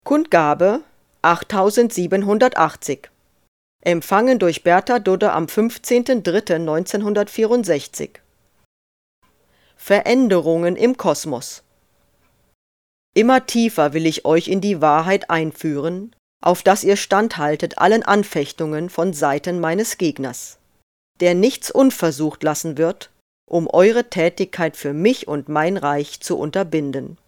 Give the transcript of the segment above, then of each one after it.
Kundgabe 8780. Empfangen durch Bertha Dudde am 15.03.1964. Veränderungen im Kosmos. Immer tiefer will ich euch in die Wahrheit einführen, auf dass ihr standhaltet allen Anfechtungen von Seiten meines Gegners, der nichts unversucht lassen wird, um eure Tätigkeit für mich und mein Reich zu unterbinden.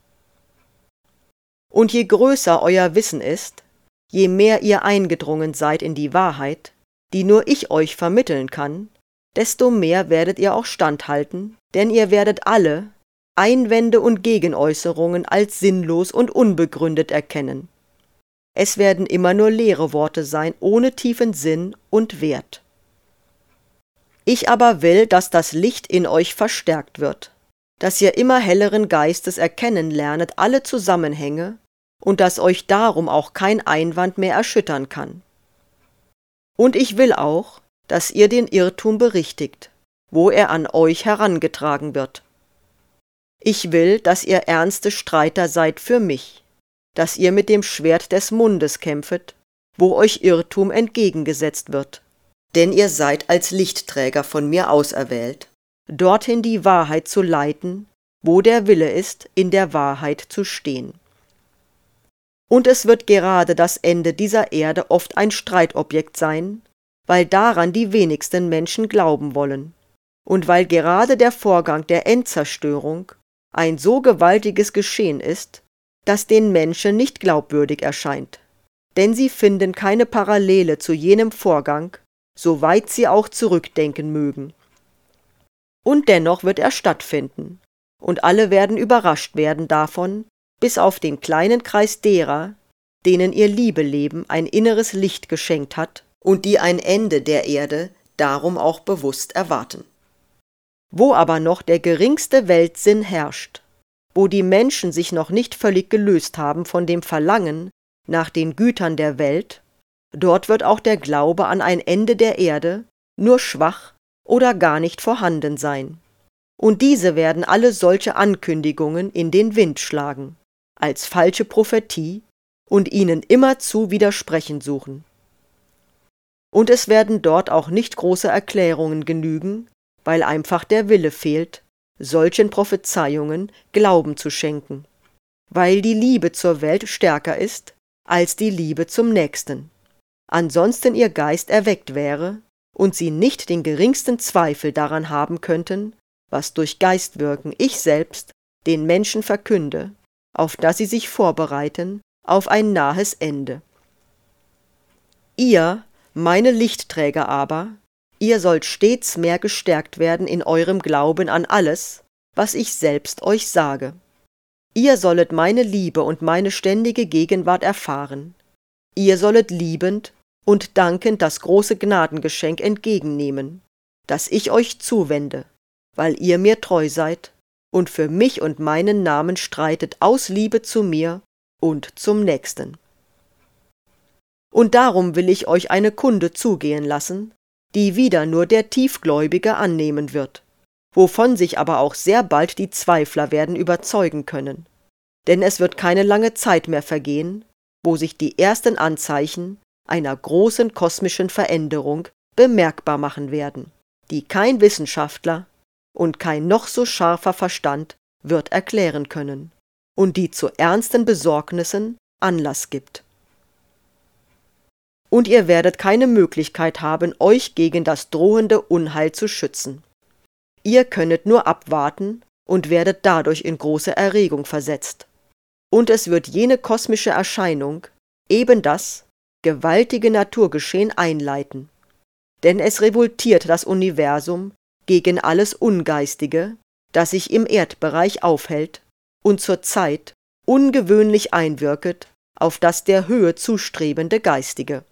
Und je größer euer Wissen ist, je mehr ihr eingedrungen seid in die Wahrheit, die nur ich euch vermitteln kann, desto mehr werdet ihr auch standhalten, denn ihr werdet alle Einwände und Gegenäußerungen als sinnlos und unbegründet erkennen. Es werden immer nur leere Worte sein, ohne tiefen Sinn und Wert. Ich aber will, dass das Licht in euch verstärkt wird, dass ihr immer helleren Geistes erkennen lernet alle Zusammenhänge und dass euch darum auch kein Einwand mehr erschüttern kann. Und ich will auch, dass ihr den Irrtum berichtigt, wo er an euch herangetragen wird. Ich will, dass ihr ernste Streiter seid für mich, dass ihr mit dem Schwert des Mundes kämpfet, wo euch Irrtum entgegengesetzt wird. Denn ihr seid als Lichtträger von mir auserwählt, dorthin die Wahrheit zu leiten, wo der Wille ist, in der Wahrheit zu stehen. Und es wird gerade das Ende dieser Erde oft ein Streitobjekt sein, weil daran die wenigsten Menschen glauben wollen, und weil gerade der Vorgang der Endzerstörung ein so gewaltiges Geschehen ist, das den Menschen nicht glaubwürdig erscheint, denn sie finden keine Parallele zu jenem Vorgang, so weit sie auch zurückdenken mögen. Und dennoch wird er stattfinden, und alle werden überrascht werden davon, bis auf den kleinen Kreis derer, denen ihr Liebeleben ein inneres Licht geschenkt hat und die ein Ende der Erde darum auch bewusst erwarten. Wo aber noch der geringste Weltsinn herrscht, wo die Menschen sich noch nicht völlig gelöst haben von dem Verlangen nach den Gütern der Welt, dort wird auch der Glaube an ein Ende der Erde nur schwach oder gar nicht vorhanden sein. Und diese werden alle solche Ankündigungen in den Wind schlagen, als falsche Prophetie, und ihnen immerzu widersprechen suchen. Und es werden dort auch nicht große Erklärungen genügen, weil einfach der Wille fehlt, solchen Prophezeiungen Glauben zu schenken, weil die Liebe zur Welt stärker ist als die Liebe zum Nächsten. Ansonsten ihr Geist erweckt wäre und sie nicht den geringsten Zweifel daran haben könnten, was durch Geistwirken ich selbst den Menschen verkünde, auf dass sie sich vorbereiten auf ein nahes Ende. Ihr, meine Lichtträger aber, ihr sollt stets mehr gestärkt werden in eurem Glauben an alles, was ich selbst euch sage. Ihr sollet meine Liebe und meine ständige Gegenwart erfahren. Ihr sollet liebend und dankend das große Gnadengeschenk entgegennehmen, das ich euch zuwende, weil ihr mir treu seid und für mich und meinen Namen streitet aus Liebe zu mir und zum Nächsten. Und darum will ich euch eine Kunde zugehen lassen, die wieder nur der Tiefgläubige annehmen wird, wovon sich aber auch sehr bald die Zweifler werden überzeugen können, denn es wird keine lange Zeit mehr vergehen, wo sich die ersten Anzeichen einer großen kosmischen Veränderung bemerkbar machen werden, die kein Wissenschaftler und kein noch so scharfer Verstand wird erklären können und die zu ernsten Besorgnissen Anlass gibt. Und ihr werdet keine Möglichkeit haben, euch gegen das drohende Unheil zu schützen. Ihr könnet nur abwarten und werdet dadurch in große Erregung versetzt. Und es wird jene kosmische Erscheinung, eben das gewaltige Naturgeschehen einleiten. Denn es revoltiert das Universum gegen alles Ungeistige, das sich im Erdbereich aufhält und zur Zeit ungewöhnlich einwirket auf das der Höhe zustrebende Geistige.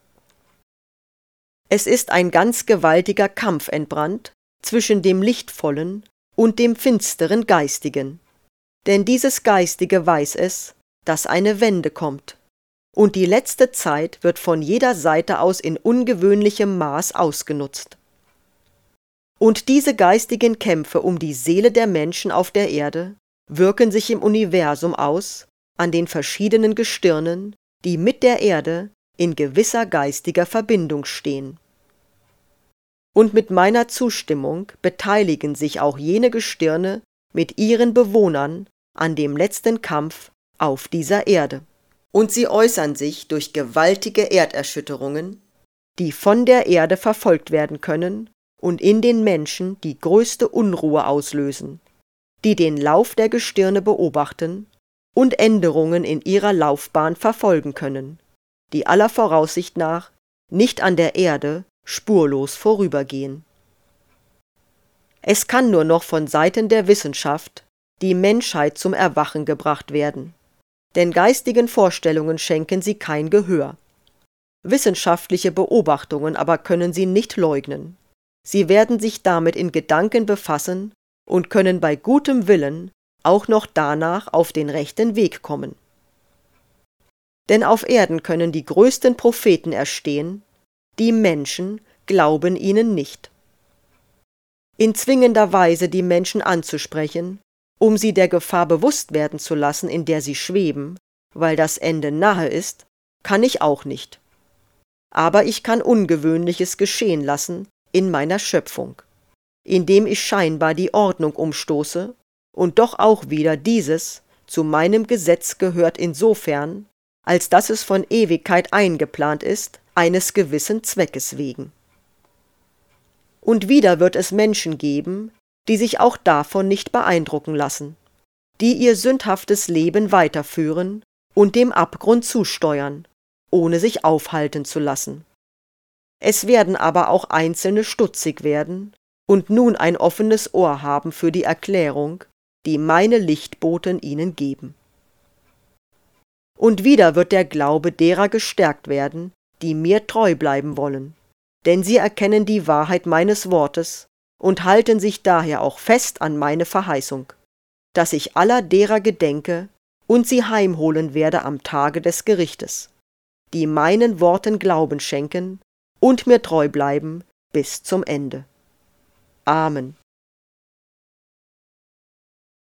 Es ist ein ganz gewaltiger Kampf entbrannt zwischen dem Lichtvollen und dem finsteren Geistigen. Denn dieses Geistige weiß es, dass eine Wende kommt, und die letzte Zeit wird von jeder Seite aus in ungewöhnlichem Maß ausgenutzt. Und diese geistigen Kämpfe um die Seele der Menschen auf der Erde wirken sich im Universum aus, an den verschiedenen Gestirnen, die mit der Erde in gewisser geistiger Verbindung stehen. Und mit meiner Zustimmung beteiligen sich auch jene Gestirne mit ihren Bewohnern an dem letzten Kampf auf dieser Erde. Und sie äußern sich durch gewaltige Erderschütterungen, die von der Erde verfolgt werden können und in den Menschen die größte Unruhe auslösen, die den Lauf der Gestirne beobachten und Änderungen in ihrer Laufbahn verfolgen können, die aller Voraussicht nach nicht an der Erde spurlos vorübergehen. Es kann nur noch von Seiten der Wissenschaft die Menschheit zum Erwachen gebracht werden, denn geistigen Vorstellungen schenken sie kein Gehör. Wissenschaftliche Beobachtungen aber können sie nicht leugnen. Sie werden sich damit in Gedanken befassen und können bei gutem Willen auch noch danach auf den rechten Weg kommen. Denn auf Erden können die größten Propheten erstehen, die Menschen glauben ihnen nicht. In zwingender Weise die Menschen anzusprechen, um sie der Gefahr bewusst werden zu lassen, in der sie schweben, weil das Ende nahe ist, kann ich auch nicht. Aber ich kann Ungewöhnliches geschehen lassen in meiner Schöpfung, indem ich scheinbar die Ordnung umstoße und doch auch wieder dieses zu meinem Gesetz gehört insofern, als dass es von Ewigkeit eingeplant ist, eines gewissen Zweckes wegen. Und wieder wird es Menschen geben, die sich auch davon nicht beeindrucken lassen, die ihr sündhaftes Leben weiterführen und dem Abgrund zusteuern, ohne sich aufhalten zu lassen. Es werden aber auch Einzelne stutzig werden und nun ein offenes Ohr haben für die Erklärung, die meine Lichtboten ihnen geben. Und wieder wird der Glaube derer gestärkt werden, die mir treu bleiben wollen, denn sie erkennen die Wahrheit meines Wortes und halten sich daher auch fest an meine Verheißung, dass ich aller derer gedenke und sie heimholen werde am Tage des Gerichtes, die meinen Worten Glauben schenken und mir treu bleiben bis zum Ende. Amen.